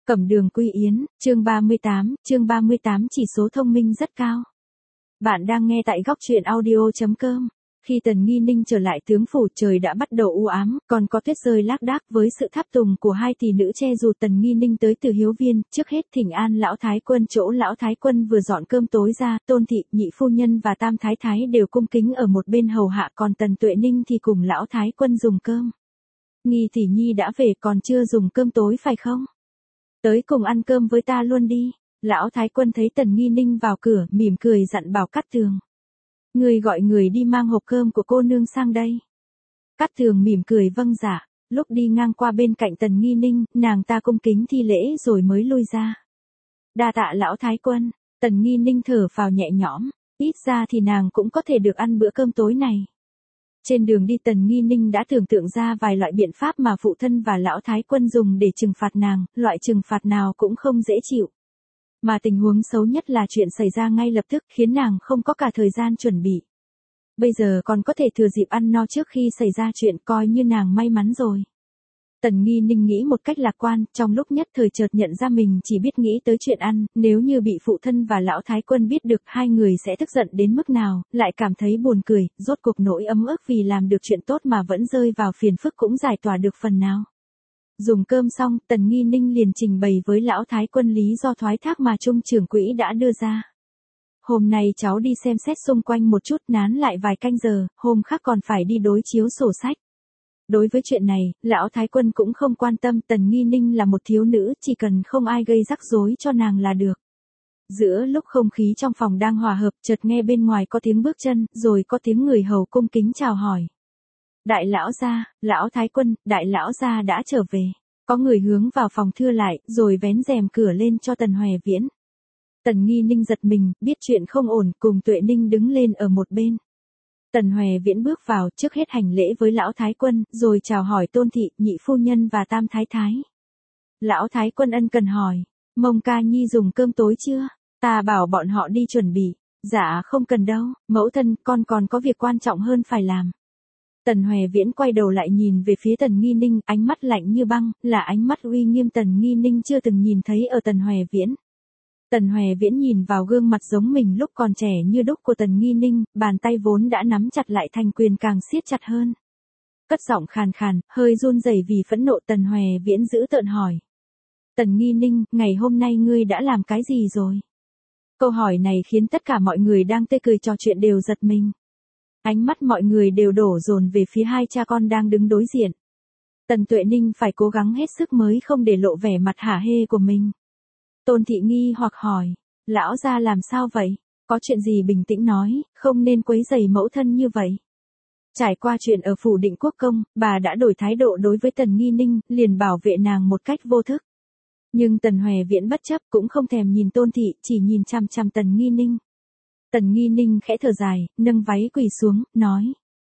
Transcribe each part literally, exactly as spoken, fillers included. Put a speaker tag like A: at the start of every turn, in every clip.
A: Cẩm đường quy yến, chương ba mươi tám, chương ba mươi tám chỉ số thông minh rất cao. Bạn đang nghe tại góc truyện audio.com. Khi Tần Nghi Ninh trở lại tướng phủ, trời đã bắt đầu u ám, còn có tuyết rơi lác đác. Với sự tháp tùng của hai tỷ nữ che dù Tần Nghi Ninh tới từ Hiếu Viên, trước hết thỉnh an lão thái quân. Chỗ lão thái quân vừa dọn cơm tối ra, Tôn thị, nhị phu nhân và tam thái thái đều cung kính ở một bên hầu hạ, còn Tần Tuệ Ninh thì cùng lão thái quân dùng cơm. Nghi tỷ nhi đã về, còn chưa dùng cơm tối phải không? Tới cùng ăn cơm với ta luôn đi. Lão thái quân thấy Tần Nghi Ninh vào cửa, mỉm cười dặn bảo Cát Tường. Người gọi người đi mang hộp cơm của cô nương sang đây. Cát Tường mỉm cười vâng dạ. Lúc đi ngang qua bên cạnh Tần Nghi Ninh, nàng ta cung kính thi lễ rồi mới lui ra. Đa tạ lão thái quân. Tần Nghi Ninh thở phào nhẹ nhõm. Ít ra thì nàng cũng có thể được ăn bữa cơm tối này. Trên đường đi Tần Nghi Ninh đã tưởng tượng ra vài loại biện pháp mà phụ thân và lão thái quân dùng để trừng phạt nàng, loại trừng phạt nào cũng không dễ chịu. Mà tình huống xấu nhất là chuyện xảy ra ngay lập tức, khiến nàng không có cả thời gian chuẩn bị. Bây giờ còn có thể thừa dịp ăn no trước khi xảy ra chuyện, coi như nàng may mắn rồi. Tần Nghi Ninh nghĩ một cách lạc quan, trong lúc nhất thời chợt nhận ra mình chỉ biết nghĩ tới chuyện ăn, nếu như bị phụ thân và lão thái quân biết được hai người sẽ tức giận đến mức nào, lại cảm thấy buồn cười, rốt cuộc nỗi ấm ức vì làm được chuyện tốt mà vẫn rơi vào phiền phức cũng giải tỏa được phần nào. Dùng cơm xong, Tần Nghi Ninh liền trình bày với lão thái quân lý do thoái thác mà Trung trưởng quỹ đã đưa ra. Hôm nay cháu đi xem xét xung quanh một chút, nán lại vài canh giờ, hôm khác còn phải đi đối chiếu sổ sách. Đối với chuyện này, lão thái quân cũng không quan tâm, Tần Nghi Ninh là một thiếu nữ, chỉ cần không ai gây rắc rối cho nàng là được. Giữa lúc không khí trong phòng đang hòa hợp, chợt nghe bên ngoài có tiếng bước chân, rồi có tiếng người hầu cung kính chào hỏi. Đại lão gia, lão thái quân, đại lão gia đã trở về. Có người hướng vào phòng thưa lại, rồi vén rèm cửa lên cho Tần Hòe Viễn. Tần Nghi Ninh giật mình, biết chuyện không ổn, cùng Tuệ Ninh đứng lên ở một bên. Tần Hòe Viễn bước vào, trước hết hành lễ với lão thái quân, rồi chào hỏi Tôn thị, nhị phu nhân và tam thái thái. Lão thái quân ân cần hỏi, Mông ca nhi dùng cơm tối chưa? Ta bảo bọn họ đi chuẩn bị. Dạ không cần đâu, mẫu thân, con còn có việc quan trọng hơn phải làm. Tần Hòe Viễn quay đầu lại nhìn về phía Tần Nghi Ninh, ánh mắt lạnh như băng, là ánh mắt uy nghiêm Tần Nghi Ninh chưa từng nhìn thấy ở Tần Hòe Viễn. Tần Hòe Viễn nhìn vào gương mặt giống mình lúc còn trẻ như đúc của Tần Nghi Ninh, bàn tay vốn đã nắm chặt lại thành quyền càng siết chặt hơn. Cất giọng khàn khàn, hơi run rẩy vì phẫn nộ. Tần Hòe Viễn giữ tợn hỏi. Tần Nghi Ninh, ngày hôm nay ngươi đã làm cái gì rồi? Câu hỏi này khiến tất cả mọi người đang tươi cười trò chuyện đều giật mình. Ánh mắt mọi người đều đổ dồn về phía hai cha con đang đứng đối diện. Tần Tuệ Ninh phải cố gắng hết sức mới không để lộ vẻ mặt hả hê của mình. Tôn thị nghi hoặc hỏi, lão gia làm sao vậy? Có chuyện gì bình tĩnh nói, không nên quấy rầy mẫu thân như vậy. Trải qua chuyện ở phủ Định Quốc công, bà đã đổi thái độ đối với Tần Nghi Ninh, liền bảo vệ nàng một cách vô thức. Nhưng Tần Hòe Viễn bất chấp, cũng không thèm nhìn Tôn thị, chỉ nhìn chằm chằm Tần Nghi Ninh. Tần Nghi Ninh khẽ thở dài, nâng váy quỳ xuống, nói.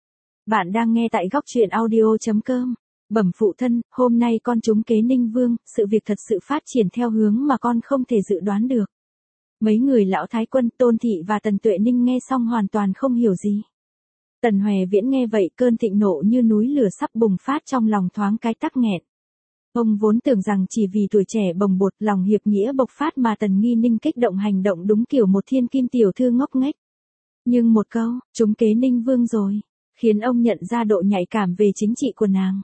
A: Bạn đang nghe tại góc truyện audio.com. Bẩm phụ thân, hôm nay con trúng kế Ninh Vương, sự việc thật sự phát triển theo hướng mà con không thể dự đoán được. Mấy người lão thái quân, Tôn thị và Tần Tuệ Ninh nghe xong hoàn toàn không hiểu gì. Tần Hòe Viễn nghe vậy, cơn thịnh nộ như núi lửa sắp bùng phát trong lòng thoáng cái tắc nghẹn. Ông vốn tưởng rằng chỉ vì tuổi trẻ bồng bột, lòng hiệp nghĩa bộc phát mà Tần Nghi Ninh kích động hành động đúng kiểu một thiên kim tiểu thư ngốc nghếch. Nhưng một câu, trúng kế Ninh Vương rồi, khiến ông nhận ra độ nhạy cảm về chính trị của nàng.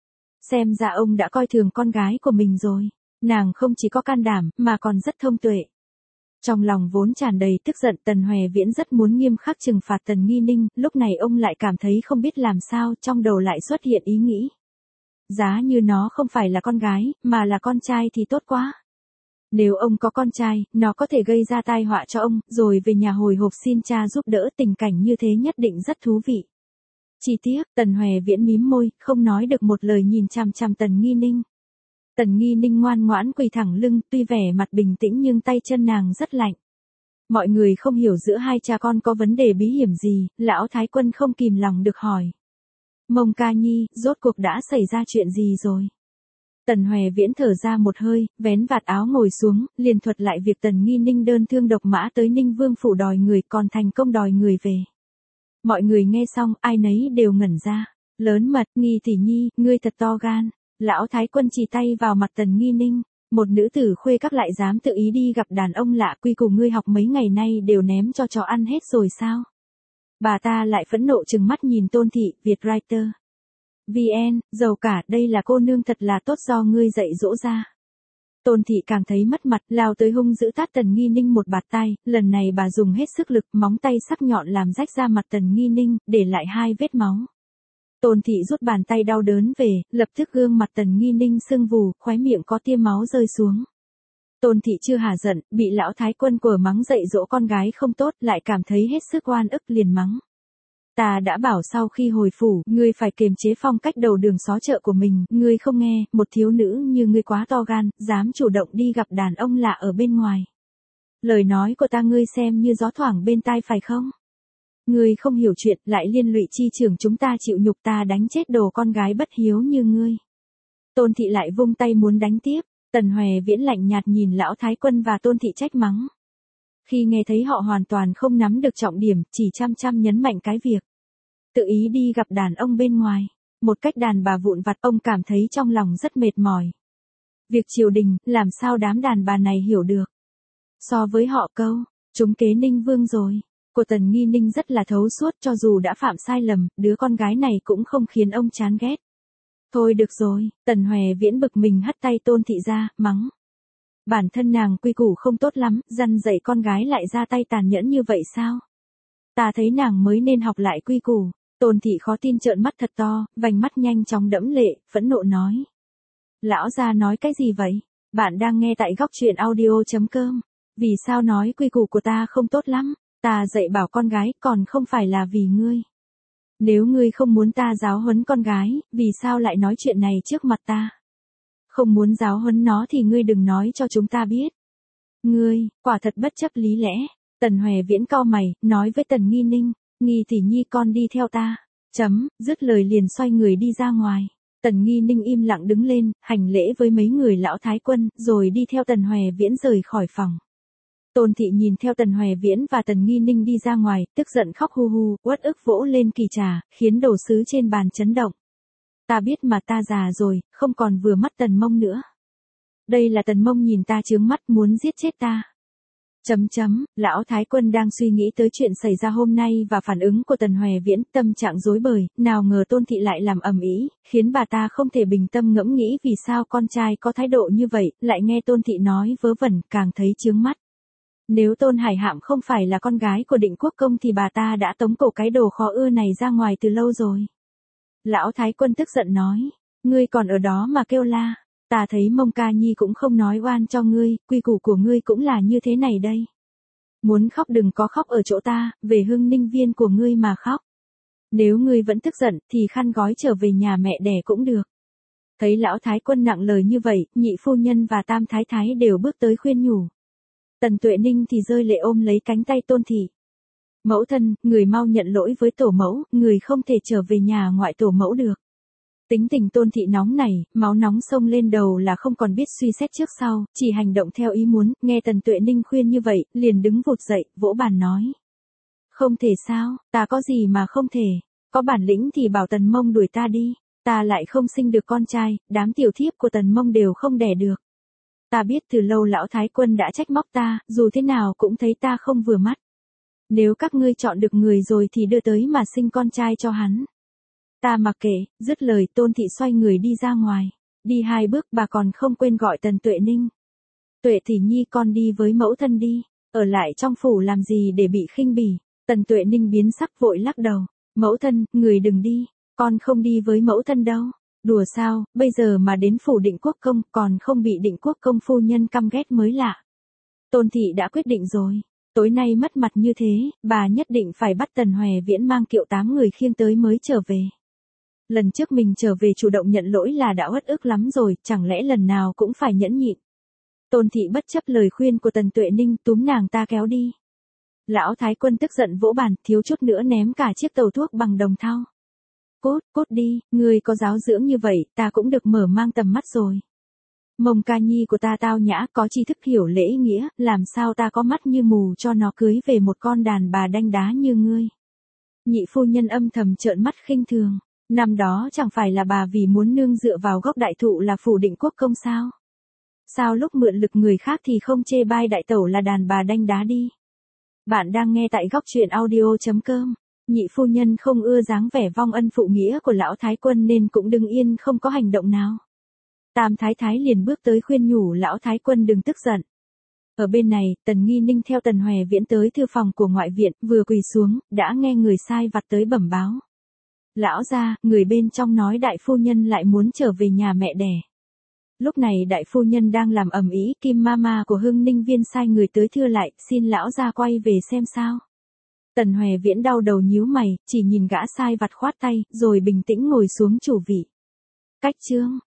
A: Xem ra ông đã coi thường con gái của mình rồi. Nàng không chỉ có can đảm, mà còn rất thông tuệ. Trong lòng vốn tràn đầy tức giận, Tần Hòe Viễn rất muốn nghiêm khắc trừng phạt Tần Nghi Ninh, lúc này ông lại cảm thấy không biết làm sao, trong đầu lại xuất hiện ý nghĩ. Giá như nó không phải là con gái, mà là con trai thì tốt quá. Nếu ông có con trai, nó có thể gây ra tai họa cho ông, rồi về nhà hồi hộp xin cha giúp đỡ, tình cảnh như thế nhất định rất thú vị. Chỉ tiếc, Tần Hòe Viễn mím môi, không nói được một lời nhìn chằm chằm Tần Nghi Ninh. Tần Nghi Ninh ngoan ngoãn quỳ thẳng lưng, tuy vẻ mặt bình tĩnh nhưng tay chân nàng rất lạnh. Mọi người không hiểu giữa hai cha con có vấn đề bí hiểm gì, lão thái quân không kìm lòng được hỏi. Mông ca nhi, rốt cuộc đã xảy ra chuyện gì rồi? Tần Hòe Viễn thở ra một hơi, vén vạt áo ngồi xuống, liền thuật lại việc Tần Nghi Ninh đơn thương độc mã tới Ninh Vương phủ đòi người, còn thành công đòi người về. Mọi người nghe xong, ai nấy đều ngẩn ra. Lớn mật, Nghi tỷ nhi, ngươi thật to gan. Lão thái quân chỉ tay vào mặt Tần Nghi Ninh. Một nữ tử khuê các lại dám tự ý đi gặp đàn ông lạ, quy củ ngươi học mấy ngày nay đều ném cho chó ăn hết rồi sao? Bà ta lại phẫn nộ trừng mắt nhìn Tôn Thị, Vietwriter. vê en, giàu cả, đây là cô nương thật là tốt do ngươi dạy dỗ ra. Tôn Thị càng thấy mất mặt, lao tới hung dữ tát Tần Nghi Ninh một bạt tay, lần này bà dùng hết sức lực, móng tay sắc nhọn làm rách ra mặt Tần Nghi Ninh, để lại hai vết máu. Tôn Thị rút bàn tay đau đớn về, lập tức gương mặt Tần Nghi Ninh sưng vù, khóe miệng có tia máu rơi xuống. Tôn Thị chưa hả giận, bị lão thái quân quở mắng dạy dỗ con gái không tốt, lại cảm thấy hết sức oan ức liền mắng. Ta đã bảo sau khi hồi phủ, ngươi phải kiềm chế phong cách đầu đường xó chợ của mình, ngươi không nghe, một thiếu nữ như ngươi quá to gan, dám chủ động đi gặp đàn ông lạ ở bên ngoài. Lời nói của ta ngươi xem như gió thoảng bên tai phải không? Ngươi không hiểu chuyện, lại liên lụy chi trưởng chúng ta chịu nhục, ta đánh chết đồ con gái bất hiếu như ngươi. Tôn Thị lại vung tay muốn đánh tiếp, Tần Hòe Viễn lạnh nhạt nhìn lão thái quân và Tôn Thị trách mắng. Khi nghe thấy họ hoàn toàn không nắm được trọng điểm, chỉ chăm chăm nhấn mạnh cái việc tự ý đi gặp đàn ông bên ngoài, một cách đàn bà vụn vặt, ông cảm thấy trong lòng rất mệt mỏi. Việc triều đình, làm sao đám đàn bà này hiểu được. So với họ câu, chúng kế Ninh Vương rồi, của Tần Nghi Ninh rất là thấu suốt, cho dù đã phạm sai lầm, đứa con gái này cũng không khiến ông chán ghét. Thôi được rồi, Tần Hòe Viễn bực mình hất tay Tôn Thị ra, mắng. Bản thân nàng quy củ không tốt lắm, răn dạy con gái lại ra tay tàn nhẫn như vậy sao? Ta thấy nàng mới nên học lại quy củ. Tôn Thị khó tin trợn mắt thật to, vành mắt nhanh chóng đẫm lệ, phẫn nộ nói. Lão gia nói cái gì vậy? Bạn đang nghe tại góc truyện audio chấm com. Vì sao nói quy củ của ta không tốt lắm? Ta dạy bảo con gái còn không phải là vì ngươi. Nếu ngươi không muốn ta giáo huấn con gái, vì sao lại nói chuyện này trước mặt ta? Không muốn giáo huấn nó thì ngươi đừng nói cho chúng ta biết. Ngươi, quả thật bất chấp lý lẽ. Tần Hòe Viễn cau mày, nói với Tần Nghi Ninh, Nghi tỷ nhi con đi theo ta. Chấm, dứt lời liền xoay người đi ra ngoài. Tần Nghi Ninh im lặng đứng lên, hành lễ với mấy người lão thái quân, rồi đi theo Tần Hòe Viễn rời khỏi phòng. Tôn Thị nhìn theo Tần Hòe Viễn và Tần Nghi Ninh đi ra ngoài, tức giận khóc hu hu, uất ức vỗ lên kỳ trà, khiến đồ sứ trên bàn chấn động. Ta biết mà, ta già rồi, không còn vừa mắt Tần Mông nữa. Đây là Tần Mông nhìn ta chướng mắt muốn giết chết ta. Chấm chấm, lão thái quân đang suy nghĩ tới chuyện xảy ra hôm nay và phản ứng của Tần Hòe Viễn, tâm trạng rối bời, nào ngờ Tôn Thị lại làm ầm ĩ, khiến bà ta không thể bình tâm ngẫm nghĩ vì sao con trai có thái độ như vậy, lại nghe Tôn Thị nói vớ vẩn, càng thấy chướng mắt. Nếu Tôn Hải Hạm không phải là con gái của Định Quốc Công thì bà ta đã tống cổ cái đồ khó ưa này ra ngoài từ lâu rồi. Lão thái quân tức giận nói, ngươi còn ở đó mà kêu la. Ta thấy Mông Ca Nhi cũng không nói oan cho ngươi, quy củ của ngươi cũng là như thế này đây. Muốn khóc đừng có khóc ở chỗ ta, về Hưng Ninh Viên của ngươi mà khóc. Nếu ngươi vẫn tức giận thì khăn gói trở về nhà mẹ đẻ cũng được. Thấy lão thái quân nặng lời như vậy, nhị phu nhân và tam thái thái đều bước tới khuyên nhủ. Tần Tuệ Ninh thì rơi lệ ôm lấy cánh tay Tôn Thị. Mẫu thân, người mau nhận lỗi với tổ mẫu, người không thể trở về nhà ngoại tổ mẫu được. Tính tình Tôn Thị nóng này, máu nóng sông lên đầu là không còn biết suy xét trước sau, chỉ hành động theo ý muốn, nghe Tần Tuệ Ninh khuyên như vậy, liền đứng vụt dậy, vỗ bàn nói. Không thể sao, ta có gì mà không thể, có bản lĩnh thì bảo Tần Mông đuổi ta đi, ta lại không sinh được con trai, đám tiểu thiếp của Tần Mông đều không đẻ được. Ta biết từ lâu lão thái quân đã trách móc ta, dù thế nào cũng thấy ta không vừa mắt. Nếu các ngươi chọn được người rồi thì đưa tới mà sinh con trai cho hắn. Ta mặc kệ, dứt lời Tôn Thị xoay người đi ra ngoài. Đi hai bước bà còn không quên gọi Tần Tuệ Ninh. Tuệ tỷ nhi con đi với mẫu thân đi, ở lại trong phủ làm gì để bị khinh bỉ. Tần Tuệ Ninh biến sắc vội lắc đầu. Mẫu thân, người đừng đi, con không đi với mẫu thân đâu. Đùa sao, bây giờ mà đến phủ Định Quốc Công còn không bị Định Quốc Công phu nhân căm ghét mới lạ. Tôn Thị đã quyết định rồi. Tối nay mất mặt như thế, bà nhất định phải bắt Tần Hòe Viễn mang kiệu tám người khiêng tới mới trở về. Lần trước mình trở về chủ động nhận lỗi là đã uất ức lắm rồi, chẳng lẽ lần nào cũng phải nhẫn nhịn. Tôn Thị bất chấp lời khuyên của Tần Tuệ Ninh túm nàng ta kéo đi. Lão thái quân tức giận vỗ bàn, thiếu chút nữa ném cả chiếc tàu thuốc bằng đồng thau. Cút, cút đi, ngươi có giáo dưỡng như vậy, ta cũng được mở mang tầm mắt rồi. Mông Ca Nhi của ta tao nhã, có tri thức hiểu lễ nghĩa, làm sao ta có mắt như mù cho nó cưới về một con đàn bà đanh đá như ngươi. Nhị phu nhân âm thầm trợn mắt khinh thường. Năm đó chẳng phải là bà vì muốn nương dựa vào gốc đại thụ là phủ Định Quốc Công sao? Sao lúc mượn lực người khác thì không chê bai đại tẩu là đàn bà đanh đá đi. Bạn đang nghe tại góc truyện audio.com. Nhị phu nhân không ưa dáng vẻ vong ân phụ nghĩa của lão thái quân nên cũng đứng yên không có hành động nào. Tam thái thái liền bước tới khuyên nhủ lão thái quân đừng tức giận. Ở bên này, Tần Nghi Ninh theo Tần Hòe Viễn tới thư phòng của ngoại viện, vừa quỳ xuống, đã nghe người sai vặt tới bẩm báo. Lão gia, người bên trong nói đại phu nhân lại muốn trở về nhà mẹ đẻ. Lúc này đại phu nhân đang làm ầm ĩ, Kim Mama của Hưng Ninh Viên sai người tới thưa lại, xin lão gia quay về xem sao. Tần Hòe Viễn đau đầu nhíu mày, chỉ nhìn gã sai vặt khoát tay, rồi bình tĩnh ngồi xuống chủ vị. Cách chương,